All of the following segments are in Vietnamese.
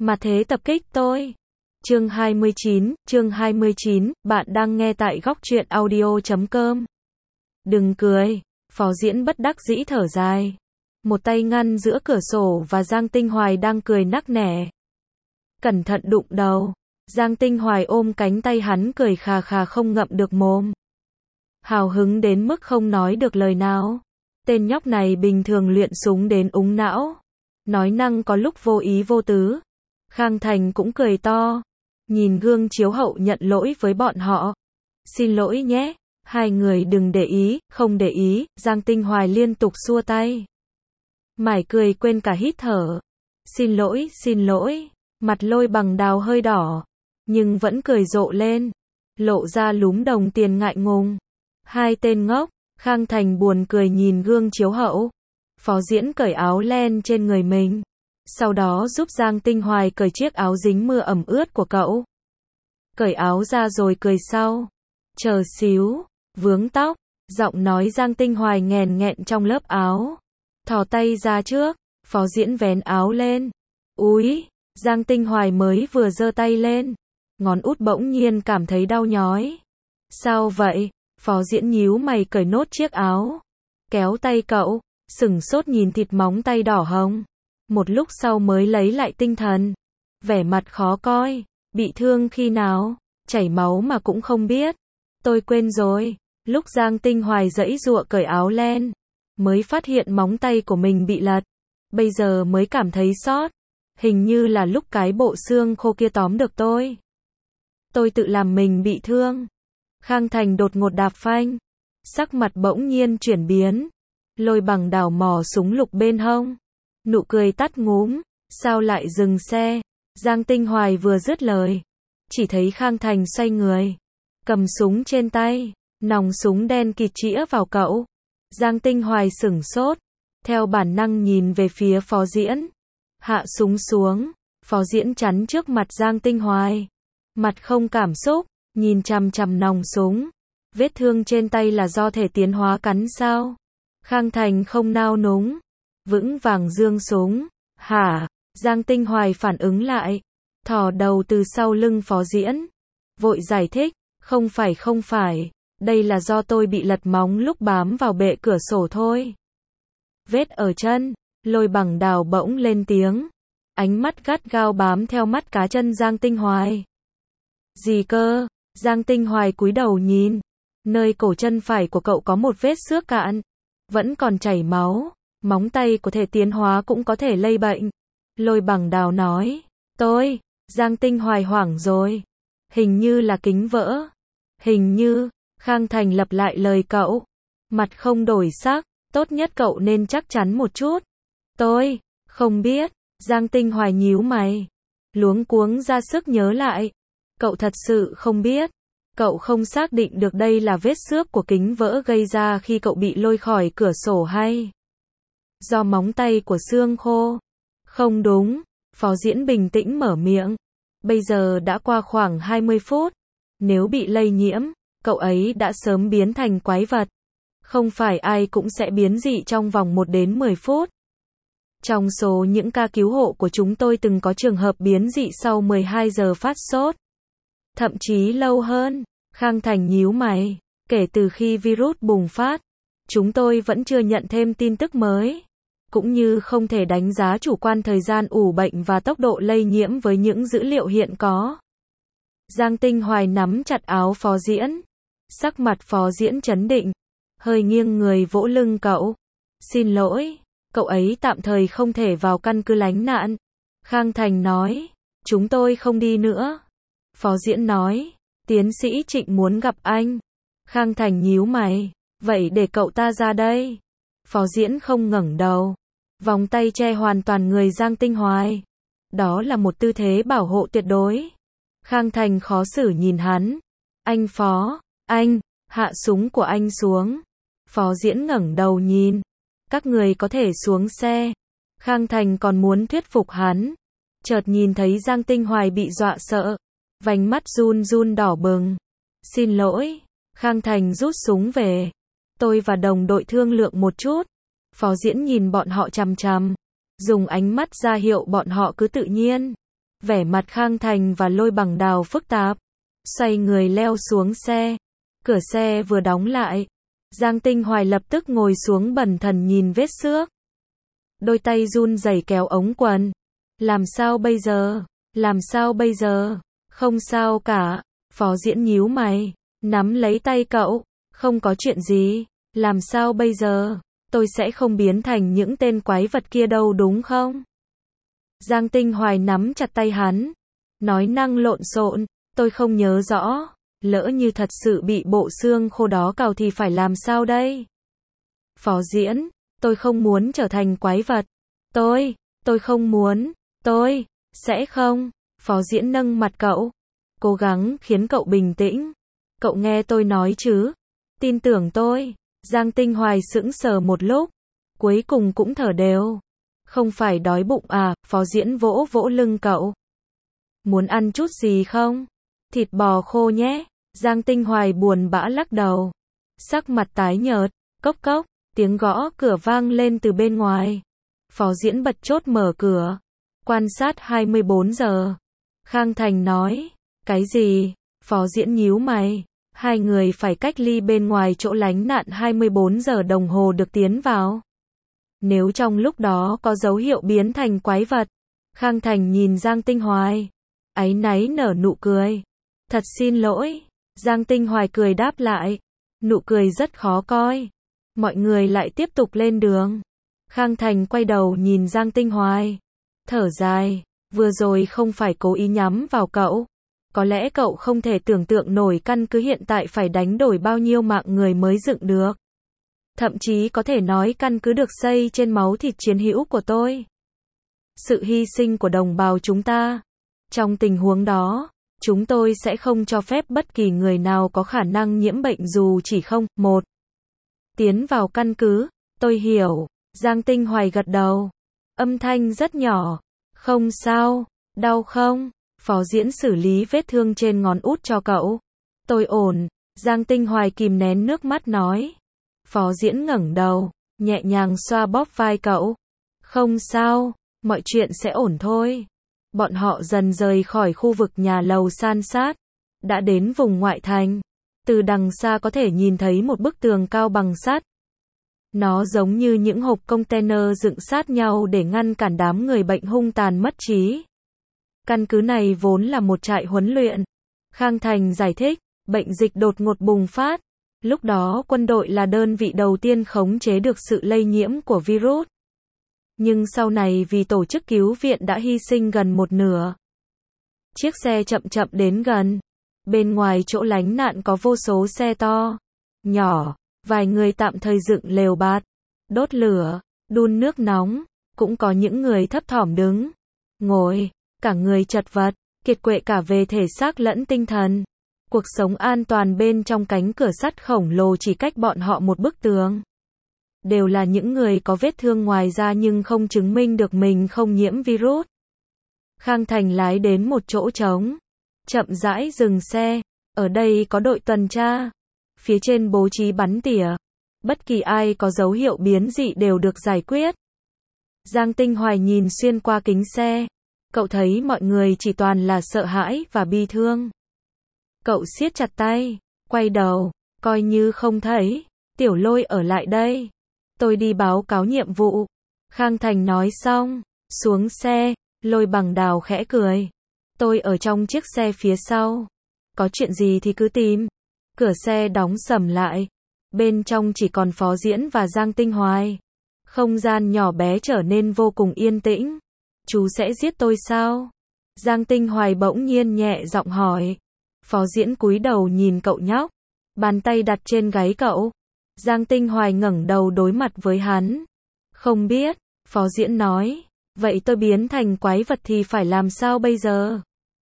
Mà thế tập kích tôi. Chương 29, bạn đang nghe tại góc truyện audio.com. Đừng cười, Phó Diễn bất đắc dĩ thở dài. Một tay ngăn giữa cửa sổ và Giang Tinh Hoài đang cười nắc nẻ. Cẩn thận đụng đầu. Giang Tinh Hoài ôm cánh tay hắn cười khà khà không ngậm được mồm. Hào hứng đến mức không nói được lời nào. Tên nhóc này bình thường luyện súng đến úng não. Nói năng có lúc vô ý vô tứ. Khang Thành cũng cười to. Nhìn gương chiếu hậu nhận lỗi với bọn họ. Xin lỗi nhé, hai người đừng để ý, không để ý, Giang Tinh Hoài liên tục xua tay. Mải cười quên cả hít thở. Xin lỗi, mặt Lôi Bằng Đào hơi đỏ, nhưng vẫn cười rộ lên, lộ ra lúm đồng tiền ngại ngùng. Hai tên ngốc, Khang Thành buồn cười nhìn gương chiếu hậu. Phó Diễn cởi áo len trên người mình. Sau đó giúp Giang Tinh Hoài cởi chiếc áo dính mưa ẩm ướt của cậu. Cởi áo ra rồi cười sau. Chờ xíu, vướng tóc, giọng nói Giang Tinh Hoài nghèn nghẹn trong lớp áo. Thò tay ra trước, Phó Diễn vén áo lên. Úi, Giang Tinh Hoài mới vừa giơ tay lên. Ngón út bỗng nhiên cảm thấy đau nhói. Sao vậy? Phó Diễn nhíu mày cởi nốt chiếc áo. Kéo tay cậu, sửng sốt nhìn thịt móng tay đỏ hồng. Một lúc sau mới lấy lại tinh thần. Vẻ mặt khó coi. Bị thương khi nào? Chảy máu mà cũng không biết. Tôi quên rồi. Lúc Giang Tinh Hoài giãy giụa cởi áo len, mới phát hiện móng tay của mình bị lật. Bây giờ mới cảm thấy xót. Hình như là lúc cái bộ xương khô kia tóm được tôi. Tôi tự làm mình bị thương. Khang Thành đột ngột đạp phanh. Sắc mặt bỗng nhiên chuyển biến. Lôi Bằng Đào mò súng lục bên hông. Nụ cười tắt ngúm. Sao lại dừng xe? Giang Tinh Hoài vừa dứt lời, chỉ thấy Khang Thành xoay người, cầm súng trên tay, nòng súng đen kịt chĩa vào cậu. Giang Tinh Hoài sửng sốt, theo bản năng nhìn về phía Phó Diễn. Hạ súng xuống, Phó Diễn chắn trước mặt Giang Tinh Hoài. Mặt không cảm xúc, nhìn chằm chằm nòng súng. Vết thương trên tay là do thể tiến hóa cắn sao? Khang Thành không nao núng, vững vàng giương súng. Hả? Giang Tinh Hoài phản ứng lại, thò đầu từ sau lưng Phó Diễn. Vội giải thích, không phải, đây là do tôi bị lật móng lúc bám vào bệ cửa sổ thôi. Vết ở chân, Lôi Bằng Đào bỗng lên tiếng. Ánh mắt gắt gao bám theo mắt cá chân Giang Tinh Hoài. Gì cơ? Giang Tinh Hoài cúi đầu nhìn. Nơi cổ chân phải của cậu có một vết xước cạn. Vẫn còn chảy máu. Móng tay của thể tiến hóa cũng có thể lây bệnh. Lôi Bằng Đào nói. Giang Tinh Hoài hoảng rồi. Hình như là kính vỡ. Hình như, Khang Thành lặp lại lời cậu. Mặt không đổi sắc, tốt nhất cậu nên chắc chắn một chút. Tôi không biết. Giang Tinh Hoài nhíu mày, luống cuống ra sức nhớ lại. Cậu thật sự không biết. Cậu không xác định được đây là vết xước của kính vỡ gây ra khi cậu bị lôi khỏi cửa sổ hay do móng tay của xương khô. Không đúng, Phó Diễn bình tĩnh mở miệng. Bây giờ đã qua khoảng 20 phút. Nếu bị lây nhiễm, cậu ấy đã sớm biến thành quái vật. Không phải ai cũng sẽ biến dị trong vòng 1 đến 10 phút. Trong số những ca cứu hộ của chúng tôi từng có trường hợp biến dị sau 12 giờ phát sốt. Thậm chí lâu hơn. Khang Thành nhíu mày. Kể từ khi virus bùng phát, chúng tôi vẫn chưa nhận thêm tin tức mới. Cũng như không thể đánh giá chủ quan thời gian ủ bệnh và tốc độ lây nhiễm với những dữ liệu hiện có. Giang Tinh Hoài nắm chặt áo Phó Diễn. Sắc mặt Phó Diễn trấn định. Hơi nghiêng người vỗ lưng cậu. Xin lỗi, cậu ấy tạm thời không thể vào căn cứ lánh nạn. Khang Thành nói. Chúng tôi không đi nữa. Phó Diễn nói. Tiến sĩ Trịnh muốn gặp anh. Khang Thành nhíu mày. Vậy để cậu ta ra đây. Phó Diễn không ngẩng đầu. Vòng tay che hoàn toàn người Giang Tinh Hoài. Đó là một tư thế bảo hộ tuyệt đối. Khang Thành khó xử nhìn hắn. Anh Phó, anh, hạ súng của anh xuống. Phó Diễn ngẩng đầu nhìn. Các người có thể xuống xe. Khang Thành còn muốn thuyết phục hắn. Chợt nhìn thấy Giang Tinh Hoài bị dọa sợ. Vành mắt run run đỏ bừng. Xin lỗi. Khang Thành rút súng về. Tôi và đồng đội thương lượng một chút. Phó Diễn nhìn bọn họ chằm chằm, dùng ánh mắt ra hiệu bọn họ cứ tự nhiên. Vẻ mặt Khang Thành và Lôi Bằng Đào phức tạp. Xoay người leo xuống xe. Cửa xe vừa đóng lại. Giang Tinh Hoài lập tức ngồi xuống bần thần nhìn vết xước. Đôi tay run rẩy kéo ống quần. Làm sao bây giờ? Làm sao bây giờ? Không sao cả. Phó Diễn nhíu mày. Nắm lấy tay cậu. Không có chuyện gì. Làm sao bây giờ? Tôi sẽ không biến thành những tên quái vật kia đâu đúng không? Giang Tinh Hoài nắm chặt tay hắn. Nói năng lộn xộn. Tôi không nhớ rõ. Lỡ như thật sự bị bộ xương khô đó cào thì phải làm sao đây? Phó Diễn. Tôi không muốn trở thành quái vật. Tôi không muốn. Tôi sẽ không. Phó Diễn nâng mặt cậu. Cố gắng khiến cậu bình tĩnh. Cậu nghe tôi nói chứ? Tin tưởng tôi. Giang Tinh Hoài sững sờ một lúc. Cuối cùng cũng thở đều. Không phải đói bụng à? Phó Diễn vỗ vỗ lưng cậu. Muốn ăn chút gì không? Thịt bò khô nhé. Giang Tinh Hoài buồn bã lắc đầu. Sắc mặt tái nhợt. Cốc cốc. Tiếng gõ cửa vang lên từ bên ngoài. Phó Diễn bật chốt mở cửa. Quan sát 24 giờ. Khang Thành nói. Cái gì? Phó Diễn nhíu mày. Hai người phải cách ly bên ngoài chỗ lánh nạn 24 giờ đồng hồ được tiến vào. Nếu trong lúc đó có dấu hiệu biến thành quái vật. Khang Thành nhìn Giang Tinh Hoài. Áy náy nở nụ cười. Thật xin lỗi. Giang Tinh Hoài cười đáp lại. Nụ cười rất khó coi. Mọi người lại tiếp tục lên đường. Khang Thành quay đầu nhìn Giang Tinh Hoài. Thở dài. Vừa rồi không phải cố ý nhắm vào cậu. Có lẽ cậu không thể tưởng tượng nổi căn cứ hiện tại phải đánh đổi bao nhiêu mạng người mới dựng được. Thậm chí có thể nói căn cứ được xây trên máu thịt chiến hữu của tôi. Sự hy sinh của đồng bào chúng ta. Trong tình huống đó, chúng tôi sẽ không cho phép bất kỳ người nào có khả năng nhiễm bệnh dù chỉ không, một. Tiến vào căn cứ, tôi hiểu. Giang Tinh Hoài gật đầu. Âm thanh rất nhỏ. Không sao, đau không? Phó Diễn xử lý vết thương trên ngón út cho cậu. Tôi ổn. Giang Tinh Hoài kìm nén nước mắt nói. Phó Diễn ngẩng đầu, nhẹ nhàng xoa bóp vai cậu. Không sao, mọi chuyện sẽ ổn thôi. Bọn họ dần rời khỏi khu vực nhà lầu san sát. Đã đến vùng ngoại thành. Từ đằng xa có thể nhìn thấy một bức tường cao bằng sắt. Nó giống như những hộp container dựng sát nhau để ngăn cản đám người bệnh hung tàn mất trí. Căn cứ này vốn là một trại huấn luyện. Khang Thành giải thích, bệnh dịch đột ngột bùng phát. Lúc đó quân đội là đơn vị đầu tiên khống chế được sự lây nhiễm của virus. Nhưng sau này vì tổ chức cứu viện đã hy sinh gần một nửa. Chiếc xe chậm chậm đến gần. Bên ngoài chỗ lánh nạn có vô số xe to, nhỏ, vài người tạm thời dựng lều bạt, đốt lửa, đun nước nóng, cũng có những người thấp thỏm đứng, ngồi, cả người chật vật, kiệt quệ cả về thể xác lẫn tinh thần. Cuộc sống an toàn bên trong cánh cửa sắt khổng lồ chỉ cách bọn họ một bức tường. Đều là những người có vết thương ngoài da nhưng không chứng minh được mình không nhiễm virus. Khang Thành lái đến một chỗ trống. Chậm rãi dừng xe. Ở đây có đội tuần tra. Phía trên bố trí bắn tỉa. Bất kỳ ai có dấu hiệu biến dị đều được giải quyết. Giang Tinh Hoài nhìn xuyên qua kính xe. Cậu thấy mọi người chỉ toàn là sợ hãi và bi thương. Cậu siết chặt tay. Quay đầu. Coi như không thấy. Tiểu Lôi ở lại đây. Tôi đi báo cáo nhiệm vụ. Khang Thành nói xong. Xuống xe. Lôi Bằng Đào khẽ cười. Tôi ở trong chiếc xe phía sau. Có chuyện gì thì cứ tìm. Cửa xe đóng sầm lại. Bên trong chỉ còn Phó Diễn và Giang Tinh Hoài. Không gian nhỏ bé trở nên vô cùng yên tĩnh. Chú sẽ giết tôi sao? Giang Tinh Hoài bỗng nhiên nhẹ giọng hỏi. Phó Diễn cúi đầu nhìn cậu nhóc. Bàn tay đặt trên gáy cậu. Giang Tinh Hoài ngẩng đầu đối mặt với hắn. Không biết. Phó Diễn nói. Vậy tôi biến thành quái vật thì phải làm sao bây giờ?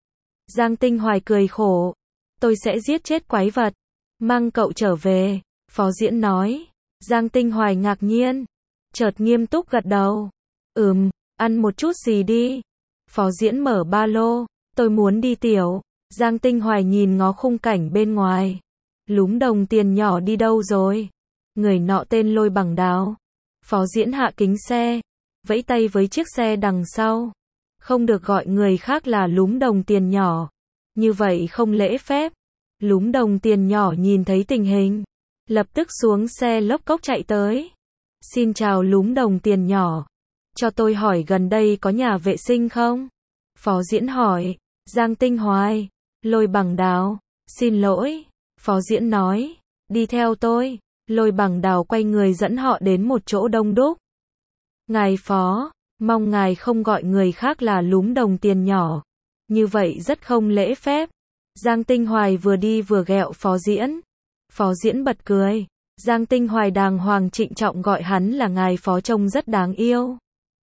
Giang Tinh Hoài cười khổ. Tôi sẽ giết chết quái vật. Mang cậu trở về. Phó Diễn nói. Giang Tinh Hoài ngạc nhiên. Chợt nghiêm túc gật đầu. Ăn một chút gì đi. Phó Diễn mở ba lô. Tôi muốn đi tiểu. Giang Tinh Hoài nhìn ngó khung cảnh bên ngoài. Lúm đồng tiền nhỏ đi đâu rồi? Người nọ tên Lôi Bằng Đào. Phó Diễn hạ kính xe. Vẫy tay với chiếc xe đằng sau. Không được gọi người khác là lúm đồng tiền nhỏ. Như vậy không lễ phép. Lúm đồng tiền nhỏ nhìn thấy tình hình. Lập tức xuống xe lốc cốc chạy tới. Xin chào lúm đồng tiền nhỏ. Cho tôi hỏi gần đây có nhà vệ sinh không? Phó Diễn hỏi. Giang Tinh Hoài. Lôi Bằng Đào. Xin lỗi. Phó Diễn nói. Đi theo tôi. Lôi Bằng Đào quay người dẫn họ đến một chỗ đông đúc. Ngài Phó, mong ngài không gọi người khác là lúm đồng tiền nhỏ. Như vậy rất không lễ phép. Giang Tinh Hoài vừa đi vừa ghẹo Phó Diễn. Phó Diễn bật cười. Giang Tinh Hoài đàng hoàng trịnh trọng gọi hắn là ngài Phó, trông rất đáng yêu.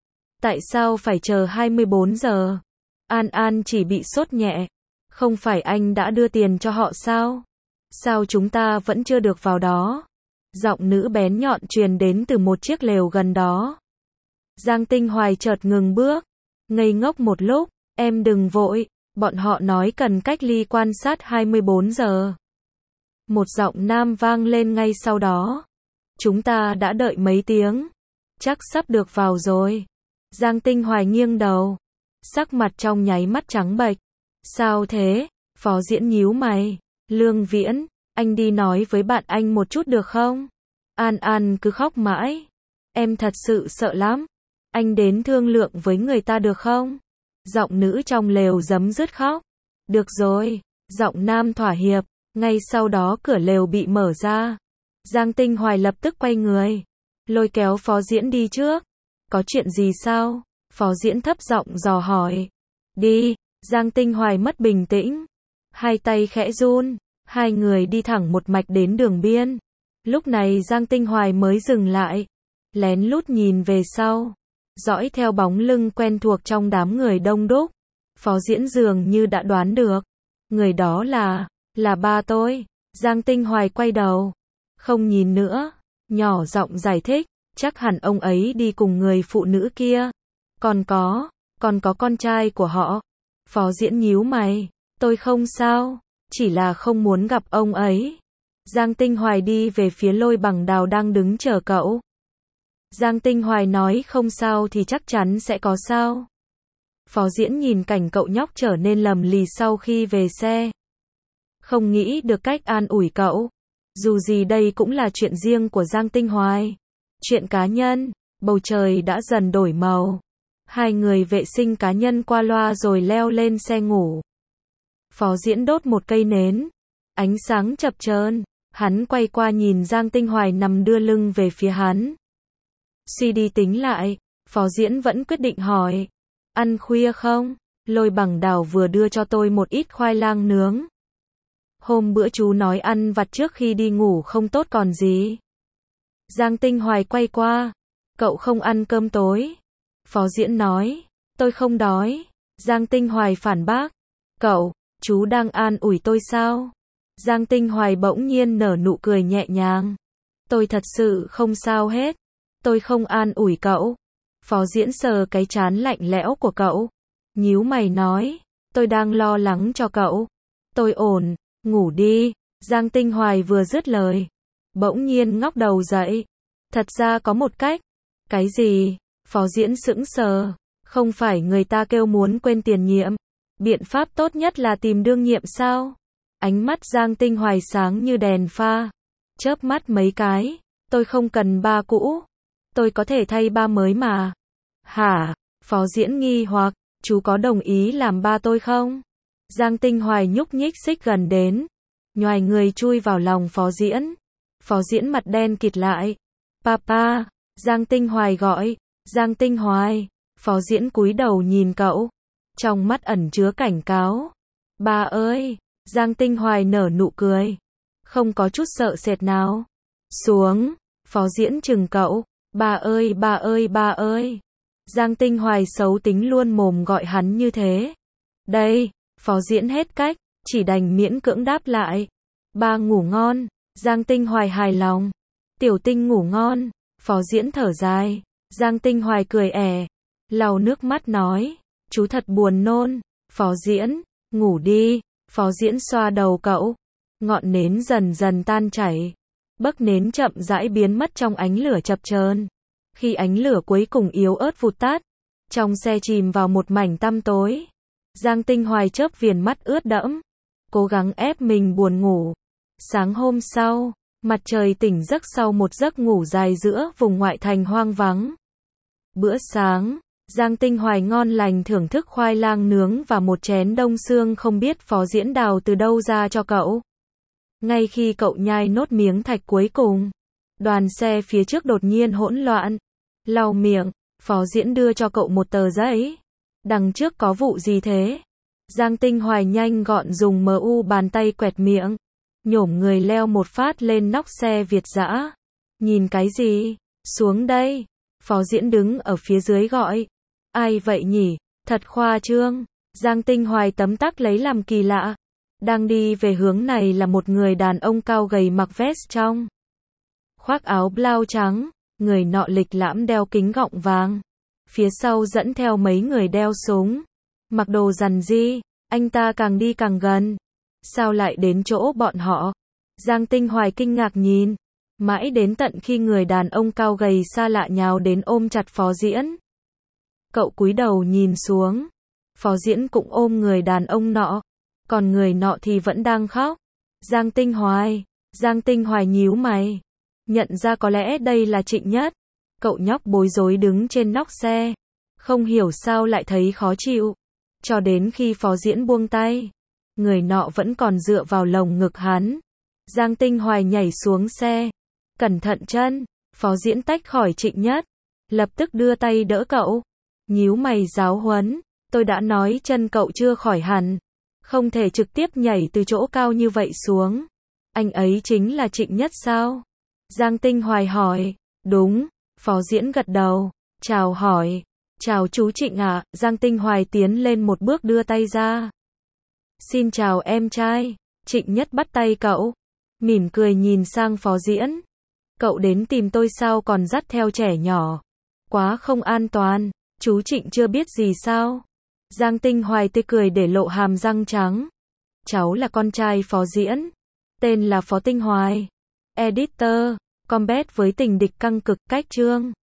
Tại sao phải chờ 24 giờ? An An chỉ bị sốt nhẹ. Không phải anh đã đưa tiền cho họ sao? Sao chúng ta vẫn chưa được vào đó? Giọng nữ bén nhọn truyền đến từ một chiếc lều gần đó. Giang Tinh Hoài chợt ngừng bước. Ngây ngốc một lúc. Em đừng vội. Bọn họ nói cần cách ly quan sát 24 giờ. Một giọng nam vang lên ngay sau đó. Chúng ta đã đợi mấy tiếng. Chắc sắp được vào rồi. Giang Tinh Hoài nghiêng đầu. Sắc mặt trong nháy mắt trắng bệch. Sao thế? Phó Diễn nhíu mày. Lương Viễn, anh đi nói với bạn anh một chút được không? An An cứ khóc mãi. Em thật sự sợ lắm. Anh đến thương lượng với người ta được không? Giọng nữ trong lều giấm dứt khóc. Được rồi. Giọng nam thỏa hiệp. Ngay sau đó cửa lều bị mở ra. Giang Tinh Hoài lập tức quay người. Lôi kéo Phó Diễn đi trước. Có chuyện gì sao? Phó Diễn thấp giọng dò hỏi. Đi. Giang Tinh Hoài mất bình tĩnh. Hai tay khẽ run. Hai người đi thẳng một mạch đến đường biên. Lúc này Giang Tinh Hoài mới dừng lại. Lén lút nhìn về sau. Dõi theo bóng lưng quen thuộc trong đám người đông đúc. Phó Diễn dường như đã đoán được. Người đó là ba tôi. Giang Tinh Hoài quay đầu. Không nhìn nữa. Nhỏ giọng giải thích. Chắc hẳn ông ấy đi cùng người phụ nữ kia. Còn có con trai của họ. Phó Diễn nhíu mày. Tôi không sao. Chỉ là không muốn gặp ông ấy. Giang Tinh Hoài đi về phía Lôi Bằng Đào đang đứng chờ cậu. Giang Tinh Hoài nói không sao thì chắc chắn sẽ có sao. Phó Diễn nhìn cảnh cậu nhóc trở nên lầm lì sau khi về xe. Không nghĩ được cách an ủi cậu. Dù gì đây cũng là chuyện riêng của Giang Tinh Hoài. Chuyện cá nhân. Bầu trời đã dần đổi màu. Hai người vệ sinh cá nhân qua loa rồi leo lên xe ngủ. Phó Diễn đốt một cây nến. Ánh sáng chập chờn. Hắn quay qua nhìn Giang Tinh Hoài nằm đưa lưng về phía hắn. Suy đi tính lại, Phó Diễn vẫn quyết định hỏi. Ăn khuya không? Lôi Bằng Đào vừa đưa cho tôi một ít khoai lang nướng. Hôm bữa chú nói ăn vặt trước khi đi ngủ không tốt còn gì. Giang Tinh Hoài quay qua. Cậu không ăn cơm tối. Phó Diễn nói. Tôi không đói. Giang Tinh Hoài phản bác. Chú đang an ủi tôi sao? Giang Tinh Hoài bỗng nhiên nở nụ cười nhẹ nhàng. Tôi thật sự không sao hết. Tôi không an ủi cậu. Phó Diễn sờ cái trán lạnh lẽo của cậu. Nhíu mày nói. Tôi đang lo lắng cho cậu. Tôi ổn, ngủ đi. Giang Tinh Hoài vừa dứt lời. Bỗng nhiên ngóc đầu dậy. Thật ra có một cách. Cái gì? Phó Diễn sững sờ. Không phải người ta kêu muốn quên tiền nhiệm. Biện pháp tốt nhất là tìm đương nhiệm sao? Ánh mắt Giang Tinh Hoài sáng như đèn pha. Chớp mắt mấy cái. Tôi không cần ba cũ. Tôi có thể thay ba mới mà. Hả? Phó Diễn nghi hoặc. Chú có đồng ý làm ba tôi không? Giang Tinh Hoài nhúc nhích xích gần đến. Nhoài người chui vào lòng Phó Diễn. Phó Diễn mặt đen kịt lại. Papa. Giang Tinh Hoài gọi. Giang Tinh Hoài. Phó Diễn cúi đầu nhìn cậu. Trong mắt ẩn chứa cảnh cáo. Ba ơi. Giang Tinh Hoài nở nụ cười. Không có chút sợ sệt nào. Xuống. Phó Diễn chừng cậu. Ba ơi ba ơi ba ơi. Giang Tinh Hoài xấu tính luôn mồm gọi hắn như thế. Đây. Phó Diễn hết cách. Chỉ đành miễn cưỡng đáp lại. Ba ngủ ngon. Giang Tinh Hoài hài lòng. Tiểu Tinh ngủ ngon. Phó Diễn thở dài. Giang Tinh Hoài cười ẻ. Lau nước mắt nói. Chú thật buồn nôn. Phó Diễn. Ngủ đi. Phó Diễn xoa đầu cậu. Ngọn nến dần dần tan chảy. Bấc nến chậm rãi biến mất trong ánh lửa chập chờn. Khi ánh lửa cuối cùng yếu ớt vụt tắt, Trong xe chìm vào một mảnh tăm tối. Giang Tinh Hoài chớp viền mắt ướt đẫm, cố gắng ép mình buồn ngủ. Sáng hôm sau, mặt trời tỉnh giấc sau một giấc ngủ dài giữa vùng ngoại thành hoang vắng. Bữa sáng, Giang Tinh Hoài ngon lành thưởng thức khoai lang nướng và một chén đông xương không biết Phó Diễn đào từ đâu ra cho cậu. Ngay khi cậu nhai nốt miếng thạch cuối cùng, đoàn xe phía trước đột nhiên hỗn loạn. Lau miệng, Phó Diễn đưa cho cậu một tờ giấy. Đằng trước có vụ gì thế? Giang Tinh Hoài nhanh gọn dùng MU bàn tay quẹt miệng, nhổm người leo một phát lên nóc xe Việt dã. Nhìn cái gì? Xuống đây. Phó Diễn đứng ở phía dưới gọi. Ai vậy nhỉ? Thật khoa trương. Giang Tinh Hoài tấm tắc lấy làm kỳ lạ. Đang đi về hướng này là một người đàn ông cao gầy mặc vest trong, khoác áo blau trắng, người nọ lịch lãm đeo kính gọng vàng. Phía sau dẫn theo mấy người đeo súng, mặc đồ rằn ri, anh ta càng đi càng gần. Sao lại đến chỗ bọn họ? Giang Tinh Hoài kinh ngạc nhìn, mãi đến tận khi người đàn ông cao gầy xa lạ nhào đến ôm chặt Phó Diễn. Cậu cúi đầu nhìn xuống, Phó Diễn cũng ôm người đàn ông nọ, còn người nọ thì vẫn đang khóc. Giang Tinh Hoài nhíu mày, nhận ra có lẽ đây là Trịnh Nhất. Cậu nhóc bối rối đứng trên nóc xe, không hiểu sao lại thấy khó chịu. Cho đến khi Phó Diễn buông tay, người nọ vẫn còn dựa vào lồng ngực hắn. Giang Tinh Hoài nhảy xuống xe, cẩn thận chân. Phó Diễn tách khỏi Trịnh Nhất, lập tức đưa tay đỡ cậu, nhíu mày giáo huấn. Tôi đã nói chân cậu chưa khỏi hẳn, không thể trực tiếp nhảy từ chỗ cao như vậy xuống. Anh ấy chính là Trịnh Nhất sao? Giang Tinh Hoài hỏi. Đúng. Phó Diễn gật đầu, chào hỏi. Chào chú Trịnh ạ. Giang Tinh Hoài tiến lên một bước đưa tay ra. Xin chào em trai. Trịnh Nhất bắt tay cậu, mỉm cười nhìn sang Phó Diễn. Cậu đến tìm tôi sao còn dắt theo trẻ nhỏ? Quá không an toàn. Chú Trịnh chưa biết gì sao? Giang Tinh Hoài tươi cười để lộ hàm răng trắng. Cháu là con trai Phó Diễn, tên là Phó Tinh Hoài. Editor, combat với tình địch căng cực, cách chương.